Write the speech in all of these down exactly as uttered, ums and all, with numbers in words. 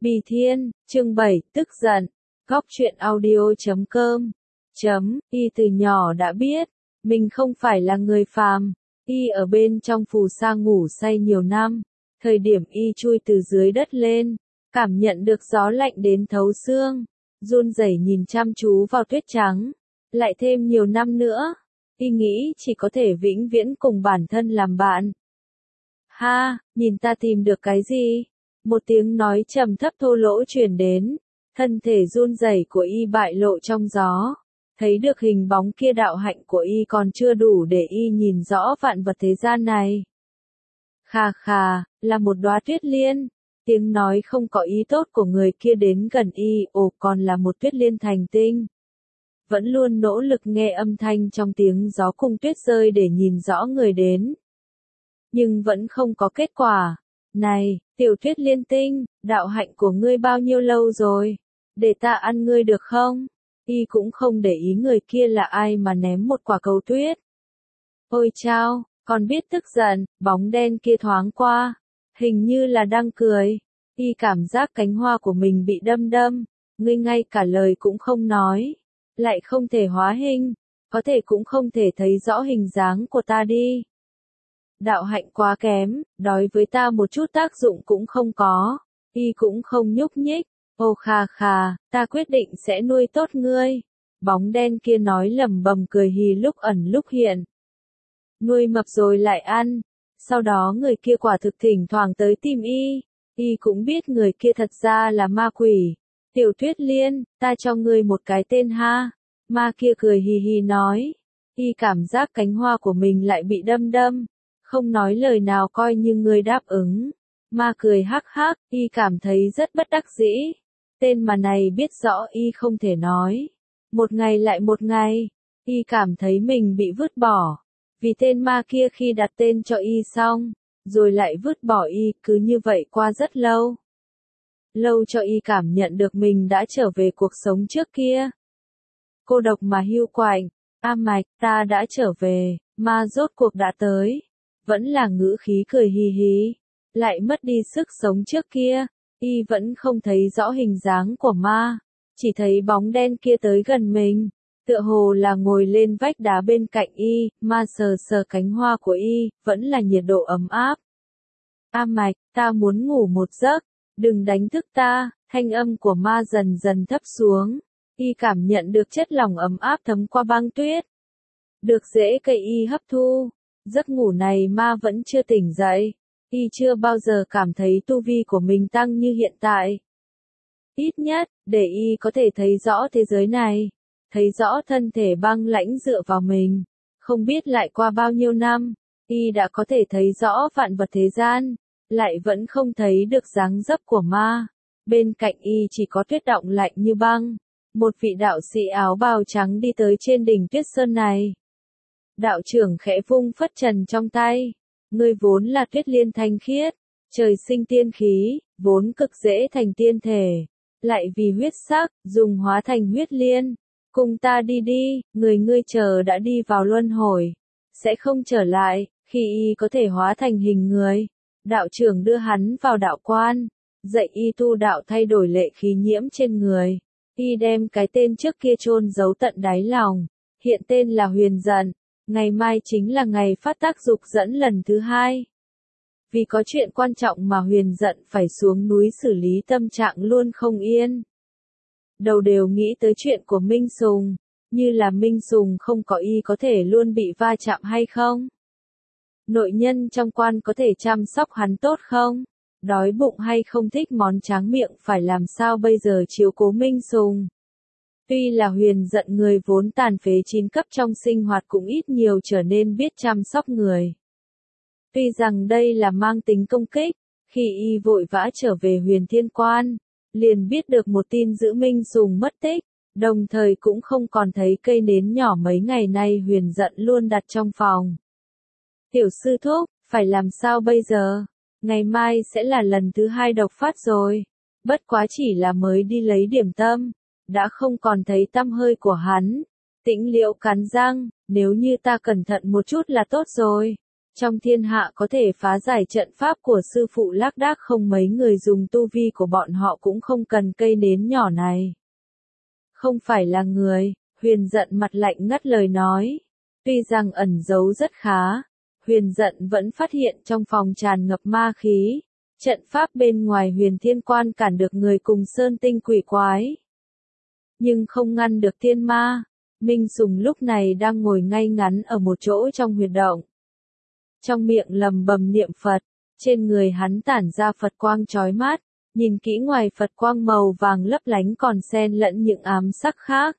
Bì Thiên, chương bảy, tức giận. Góc truyện audio chấm com. Chấm, y từ nhỏ đã biết, mình không phải là người phàm. Y ở bên trong phù sa ngủ say nhiều năm. Thời điểm y chui từ dưới đất lên, cảm nhận được gió lạnh đến thấu xương. Run rẩy nhìn chăm chú vào tuyết trắng. Lại thêm nhiều năm nữa, y nghĩ chỉ có thể vĩnh viễn cùng bản thân làm bạn. Ha, nhìn ta tìm được cái gì? Một tiếng nói trầm thấp thô lỗ truyền đến, thân thể run rẩy của y bại lộ trong gió. Thấy được hình bóng kia, đạo hạnh của y còn chưa đủ để y nhìn rõ vạn vật thế gian này. Khà khà, là một đóa tuyết liên. Tiếng nói không có ý tốt của người kia đến gần y, ồ còn là một tuyết liên thành tinh. Vẫn luôn nỗ lực nghe âm thanh trong tiếng gió cùng tuyết rơi để nhìn rõ người đến. Nhưng vẫn không có kết quả. Này, tiểu tuyết liên tinh, đạo hạnh của ngươi bao nhiêu lâu rồi? Để ta ăn ngươi được không? Y cũng không để ý người kia là ai mà ném một quả cầu tuyết. Ôi chao, còn biết tức giận, bóng đen kia thoáng qua. Hình như là đang cười. Y cảm giác cánh hoa của mình bị đâm đâm. Ngươi ngay cả lời cũng không nói. Lại không thể hóa hình. Có thể cũng không thể thấy rõ hình dáng của ta đi. Đạo hạnh quá kém, đối với ta một chút tác dụng cũng không có. Y cũng không nhúc nhích. Ô khà khà, ta quyết định sẽ nuôi tốt ngươi. Bóng đen kia nói lẩm bẩm cười hì lúc ẩn lúc hiện. Nuôi mập rồi lại ăn. Sau đó người kia quả thực thỉnh thoảng tới tìm y. Y cũng biết người kia thật ra là ma quỷ. Tiểu Tuyết Liên, ta cho ngươi một cái tên ha. Ma kia cười hì hì nói. Y cảm giác cánh hoa của mình lại bị đâm đâm. Không nói lời nào coi như người đáp ứng. Ma cười hắc hắc, y cảm thấy rất bất đắc dĩ. Tên mà này biết rõ y không thể nói. Một ngày lại một ngày, y cảm thấy mình bị vứt bỏ. Vì tên ma kia khi đặt tên cho y xong, rồi lại vứt bỏ y, cứ như vậy qua rất lâu. Lâu cho y cảm nhận được mình đã trở về cuộc sống trước kia. Cô độc mà hiu quạnh, A Mạch, ta đã trở về, ma rốt cuộc đã tới. Vẫn là ngữ khí cười hì hì, lại mất đi sức sống trước kia, y vẫn không thấy rõ hình dáng của ma, chỉ thấy bóng đen kia tới gần mình, tựa hồ là ngồi lên vách đá bên cạnh y, ma sờ sờ cánh hoa của y, vẫn là nhiệt độ ấm áp. A Mạch, ta muốn ngủ một giấc, đừng đánh thức ta, thanh âm của ma dần dần thấp xuống, y cảm nhận được chất lỏng ấm áp thấm qua băng tuyết. Được rễ cây y hấp thu. Giấc ngủ này ma vẫn chưa tỉnh dậy, y chưa bao giờ cảm thấy tu vi của mình tăng như hiện tại. Ít nhất, để y có thể thấy rõ thế giới này, thấy rõ thân thể băng lãnh dựa vào mình, không biết lại qua bao nhiêu năm, y đã có thể thấy rõ vạn vật thế gian, lại vẫn không thấy được dáng dấp của ma. Bên cạnh y chỉ có tuyết đọng lạnh như băng, một vị đạo sĩ áo bào trắng đi tới trên đỉnh tuyết sơn này. Đạo trưởng khẽ vung phất trần trong tay. Ngươi vốn là tuyết liên thanh khiết, trời sinh tiên khí, vốn cực dễ thành tiên thể. Lại vì huyết sắc, dùng hóa thành huyết liên. Cùng ta đi đi, người ngươi chờ đã đi vào luân hồi. Sẽ không trở lại, khi y có thể hóa thành hình người. Đạo trưởng đưa hắn vào đạo quan, dạy y tu đạo thay đổi lệ khí nhiễm trên người. Y đem cái tên trước kia chôn giấu tận đáy lòng, hiện tên là Huyền Giận. Ngày mai chính là ngày phát tác dục dẫn lần thứ hai. Vì có chuyện quan trọng mà Huyền Giận phải xuống núi xử lý, tâm trạng luôn không yên. Đầu đều nghĩ tới chuyện của Minh Sùng, như là Minh Sùng không có y có thể luôn bị va chạm hay không? Nội nhân trong quan có thể chăm sóc hắn tốt không? Đói bụng hay không thích món tráng miệng phải làm sao bây giờ chiếu cố Minh Sùng? Tuy là Huyền Giận người vốn tàn phế chín cấp trong sinh hoạt cũng ít nhiều trở nên biết chăm sóc người. Tuy rằng đây là mang tính công kích, khi y vội vã trở về Huyền Thiên Quan, liền biết được một tin dữ Minh Sùng mất tích, đồng thời cũng không còn thấy cây nến nhỏ mấy ngày nay Huyền Giận luôn đặt trong phòng. Tiểu sư thúc, phải làm sao bây giờ? Ngày mai sẽ là lần thứ hai độc phát rồi. Bất quá chỉ là mới đi lấy điểm tâm. Đã không còn thấy tăm hơi của hắn. Tĩnh Liễu cắn răng, nếu như ta cẩn thận một chút là tốt rồi. Trong thiên hạ có thể phá giải trận pháp của sư phụ lác đác không mấy người dùng tu vi của bọn họ cũng không cần cây nến nhỏ này. Không phải là người, Huyền giận mặt lạnh ngắt lời nói. Tuy rằng ẩn giấu rất khá, Huyền giận vẫn phát hiện trong phòng tràn ngập ma khí. Trận pháp bên ngoài Huyền Thiên Quan cản được người cùng sơn tinh quỷ quái. Nhưng không ngăn được thiên ma. Minh Sùng lúc này đang ngồi ngay ngắn ở một chỗ trong huyệt động. Trong miệng lầm bầm niệm Phật, trên người hắn tản ra Phật quang chói mắt, nhìn kỹ ngoài Phật quang màu vàng lấp lánh còn xen lẫn những ám sắc khác.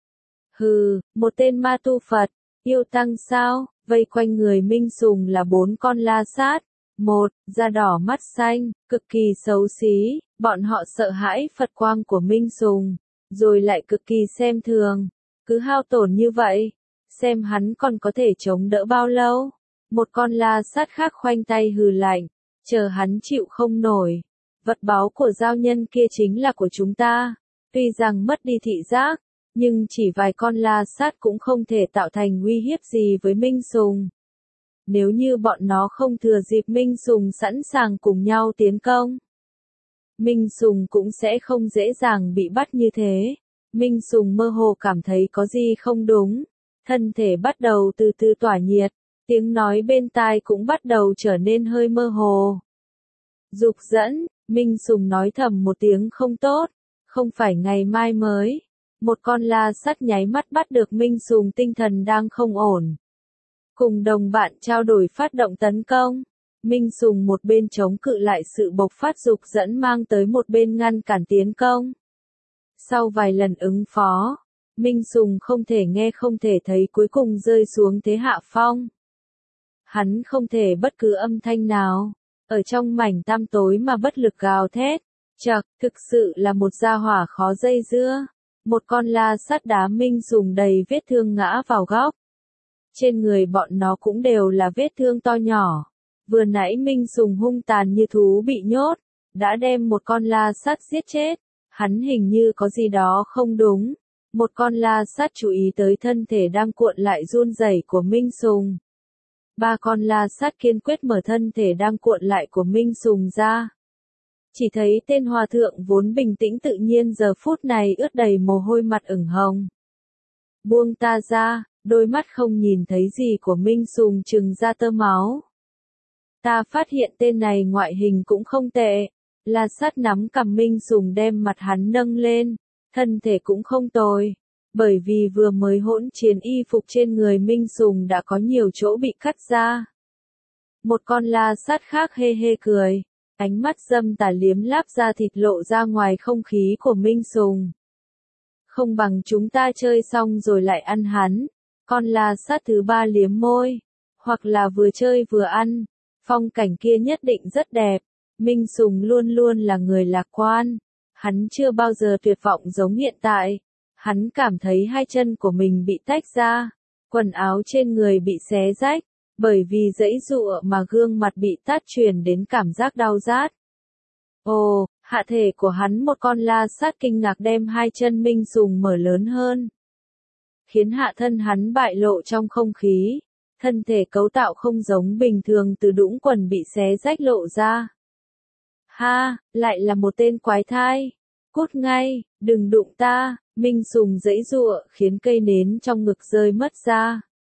Hừ, một tên ma tu Phật, yêu tăng sao, vây quanh người Minh Sùng là bốn con la sát. Một, da đỏ mắt xanh, cực kỳ xấu xí, bọn họ sợ hãi Phật quang của Minh Sùng, rồi lại cực kỳ xem thường. Cứ hao tổn như vậy, xem hắn còn có thể chống đỡ bao lâu. Một con la sát khác khoanh tay hừ lạnh, chờ hắn chịu không nổi. Vật báu của giao nhân kia chính là của chúng ta. Tuy rằng mất đi thị giác, nhưng chỉ vài con la sát cũng không thể tạo thành uy hiếp gì với Minh Sùng. Nếu như bọn nó không thừa dịp Minh Sùng sẵn sàng cùng nhau tiến công, Minh Sùng cũng sẽ không dễ dàng bị bắt như thế. Minh Sùng mơ hồ cảm thấy có gì không đúng, thân thể bắt đầu từ từ tỏa nhiệt, tiếng nói bên tai cũng bắt đầu trở nên hơi mơ hồ. Dục dẫn, Minh Sùng nói thầm một tiếng không tốt, không phải ngày mai mới. Một con la sắt nháy mắt bắt được Minh Sùng tinh thần đang không ổn. Cùng đồng bạn trao đổi phát động tấn công. Minh Sùng một bên chống cự lại sự bộc phát dục dẫn mang tới một bên ngăn cản tiến công. Sau vài lần ứng phó, Minh Sùng không thể nghe không thể thấy cuối cùng rơi xuống thế hạ phong. Hắn không thể bất cứ âm thanh nào, ở trong mảnh tăm tối mà bất lực gào thét. Chậc, thực sự là một gia hỏa khó dây dưa. Một con la sắt đá Minh Sùng đầy vết thương ngã vào góc. Trên người bọn nó cũng đều là vết thương to nhỏ. Vừa nãy Minh Sùng hung tàn như thú bị nhốt, đã đem một con la sắt giết chết. Hắn hình như có gì đó không đúng. Một con la sắt chú ý tới thân thể đang cuộn lại run rẩy của Minh Sùng. Ba con la sắt kiên quyết mở thân thể đang cuộn lại của Minh Sùng ra. Chỉ thấy tên hòa thượng vốn bình tĩnh tự nhiên giờ phút này ướt đầy mồ hôi mặt ửng hồng. Buông ta ra, đôi mắt không nhìn thấy gì của Minh Sùng trừng ra tơ máu. Ta phát hiện tên này ngoại hình cũng không tệ. La sát nắm cầm Minh Sùng đem mặt hắn nâng lên, thân thể cũng không tồi. Bởi vì vừa mới hỗn chiến y phục trên người Minh Sùng đã có nhiều chỗ bị cắt ra. Một con la sát khác hê hê cười, ánh mắt dâm tà liếm láp da thịt lộ ra ngoài không khí của Minh Sùng. Không bằng chúng ta chơi xong rồi lại ăn hắn. Con la sát thứ ba liếm môi, hoặc là vừa chơi vừa ăn. Phong cảnh kia nhất định rất đẹp. Minh Sùng luôn luôn là người lạc quan. Hắn chưa bao giờ tuyệt vọng giống hiện tại. Hắn cảm thấy hai chân của mình bị tách ra, quần áo trên người bị xé rách, bởi vì giãy giụa mà gương mặt bị tát truyền đến cảm giác đau rát. Ồ, hạ thể của hắn một con la sát kinh ngạc đem hai chân Minh Sùng mở lớn hơn, khiến hạ thân hắn bại lộ trong không khí. Thân thể cấu tạo không giống bình thường từ đũng quần bị xé rách lộ ra. Ha, lại là một tên quái thai. Cút ngay, đừng đụng ta. Minh Sùng giãy giụa khiến cây nến trong ngực rơi mất ra.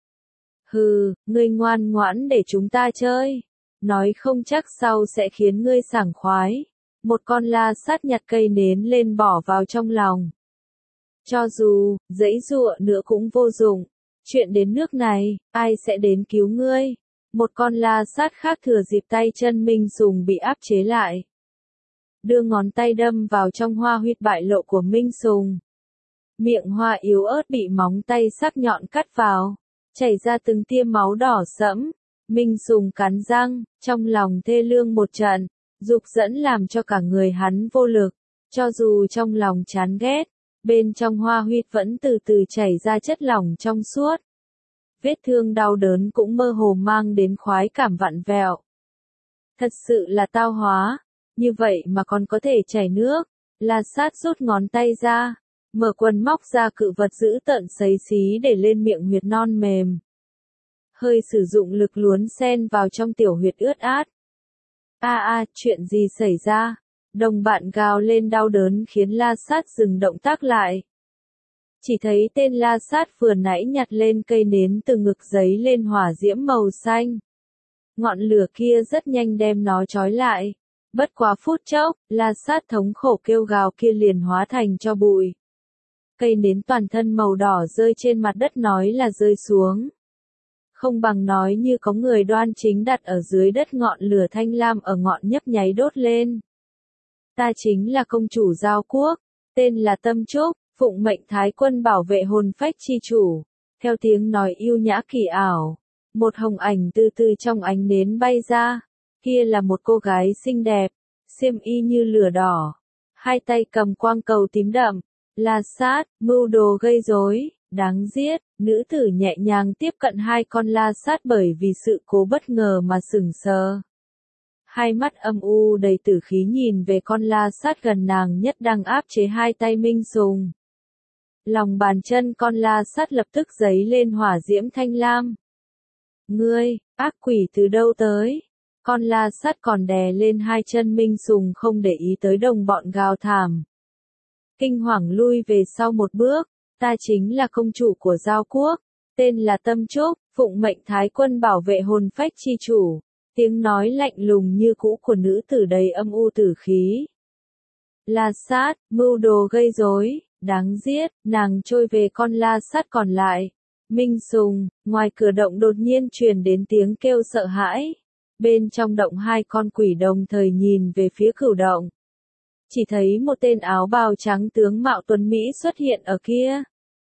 Hừ, ngươi ngoan ngoãn để chúng ta chơi. Nói không chắc sau sẽ khiến ngươi sảng khoái. Một con la sát nhặt cây nến lên bỏ vào trong lòng. Cho dù, giãy giụa nữa cũng vô dụng. Chuyện đến nước này, ai sẽ đến cứu ngươi? Một con la sát khác thừa dịp tay chân Minh Sùng bị áp chế lại. Đưa ngón tay đâm vào trong hoa huyệt bại lộ của Minh Sùng. Miệng hoa yếu ớt bị móng tay sắc nhọn cắt vào, chảy ra từng tia máu đỏ sẫm. Minh Sùng cắn răng, trong lòng thê lương một trận, dục dẫn làm cho cả người hắn vô lực. Cho dù trong lòng chán ghét, bên trong hoa huyệt vẫn từ từ chảy ra chất lỏng trong suốt. Vết thương đau đớn cũng mơ hồ mang đến khoái cảm vặn vẹo. Thật sự là tao hóa, như vậy mà còn có thể chảy nước. La sát rút ngón tay ra, mở quần móc ra cự vật giữ tợn xấy xí để lên miệng huyệt non mềm. hơi sử dụng lực luồn xen vào trong tiểu huyệt ướt át. A a, chuyện gì xảy ra? Đồng bạn gào lên đau đớn khiến La Sát dừng động tác lại. Chỉ thấy tên La Sát vừa nãy nhặt lên cây nến từ ngực giấy lên hỏa diễm màu xanh. Ngọn lửa kia rất nhanh đem nó trói lại. Bất quá phút chốc, La Sát thống khổ kêu gào kia liền hóa thành tro bụi. Cây nến toàn thân màu đỏ rơi trên mặt đất nói là rơi xuống. Không bằng nói như có người đoan chính đặt ở dưới đất ngọn lửa thanh lam ở ngọn nhấp nháy đốt lên. Ta chính là công chủ Giao Quốc, tên là Tâm Trúc, phụng mệnh Thái quân bảo vệ hồn phách chi chủ. Theo tiếng nói yêu nhã kỳ ảo, một hồng ảnh từ từ trong ánh nến bay ra. Kia là một cô gái xinh đẹp, xiêm y như lửa đỏ, hai tay cầm quang cầu tím đậm. La Sát, mưu đồ gây rối, đáng giết. Nữ tử nhẹ nhàng tiếp cận hai con La Sát bởi vì sự cố bất ngờ mà sững sờ. Hai mắt âm u đầy tử khí nhìn về con La Sát gần nàng nhất đang áp chế hai tay Minh Sùng. Lòng bàn chân con La Sát lập tức giấy lên hỏa diễm thanh lam. Ngươi, ác quỷ từ đâu tới? Con La Sát còn đè lên hai chân Minh Sùng không để ý tới đồng bọn gào thảm. Kinh hoàng lui về sau một bước, ta chính là công chủ của Giao Quốc, tên là Tâm Trúc, phụng mệnh Thái quân bảo vệ hồn phách chi chủ. Tiếng nói lạnh lùng như cũ của nữ tử đầy âm u tử khí. La Sát, mưu đồ gây rối, đáng giết. Nàng trôi về con La Sát còn lại. Minh Sùng, ngoài cửa động đột nhiên truyền đến tiếng kêu sợ hãi. Bên trong động hai con quỷ đồng thời nhìn về phía cửu động. Chỉ thấy một tên áo bào trắng tướng mạo tuấn Mỹ xuất hiện ở kia.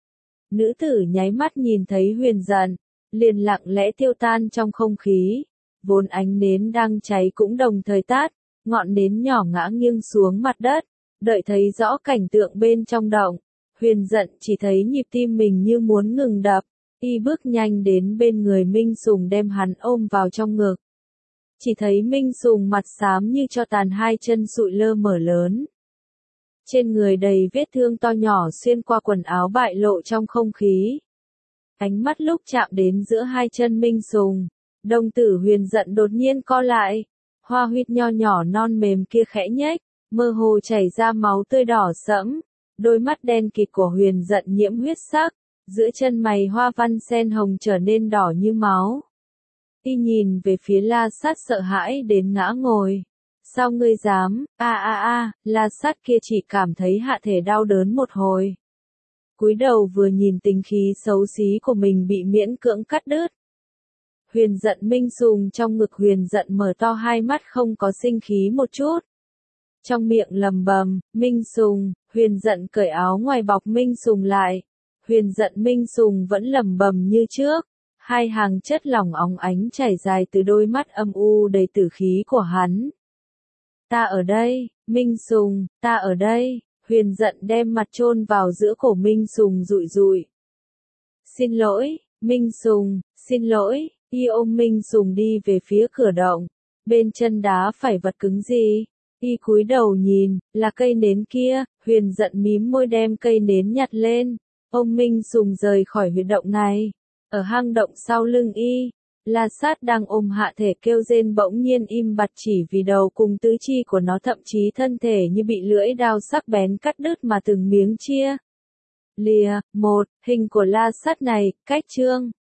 Nữ tử nháy mắt nhìn thấy Huyền Giận, liền lặng lẽ tiêu tan trong không khí. Vốn ánh nến đang cháy cũng đồng thời tắt, ngọn nến nhỏ ngã nghiêng xuống mặt đất. Đợi thấy rõ cảnh tượng bên trong động, Huyền Giận chỉ thấy nhịp tim mình như muốn ngừng đập. Y bước nhanh đến bên người Minh Sùng đem hắn ôm vào trong ngực. Chỉ thấy Minh Sùng mặt xám như cho tàn, hai chân sụi lơ mở lớn. Trên người đầy vết thương to nhỏ xuyên qua quần áo bại lộ trong không khí. Ánh mắt lúc chạm đến giữa hai chân Minh Sùng, đồng tử Huyền Giận đột nhiên co lại. Hoa huyết nho nhỏ non mềm kia khẽ nhếch, mơ hồ chảy ra máu tươi đỏ sẫm. Đôi mắt đen kịt của Huyền Giận nhiễm huyết sắc, giữa chân mày hoa văn sen hồng trở nên đỏ như máu. Y nhìn về phía La Sát sợ hãi đến ngã ngồi. Sao ngươi dám? A a a, La Sát kia chỉ cảm thấy hạ thể đau đớn một hồi. Cúi đầu vừa nhìn tính khí xấu xí của mình bị miễn cưỡng cắt đứt. Huyền Giận Minh Sùng trong ngực Huyền Giận mở to hai mắt không có sinh khí một chút. Trong miệng lầm bầm, Minh Sùng. Huyền Giận cởi áo ngoài bọc Minh Sùng lại. Huyền Giận Minh Sùng vẫn lầm bầm như trước. Hai hàng chất lỏng óng ánh chảy dài từ đôi mắt âm u đầy tử khí của hắn. Ta ở đây, Minh Sùng, ta ở đây. Huyền Giận đem mặt chôn vào giữa cổ Minh Sùng rụi rụi. Xin lỗi, Minh Sùng, xin lỗi. Y ôm Minh Sùng đi về phía cửa động. Bên chân đá phải vật cứng gì? Y cúi đầu nhìn, là cây nến kia. Huyền Giận mím môi đem cây nến nhặt lên. Ôm Minh Sùng rời khỏi huyệt động này. Ở hang động sau lưng Y, La Sát đang ôm hạ thể kêu rên bỗng nhiên im bặt chỉ vì đầu cùng tứ chi của nó thậm chí thân thể như bị lưỡi dao sắc bén cắt đứt mà từng miếng chia. Lìa, một, hình của La Sát này, cách chương.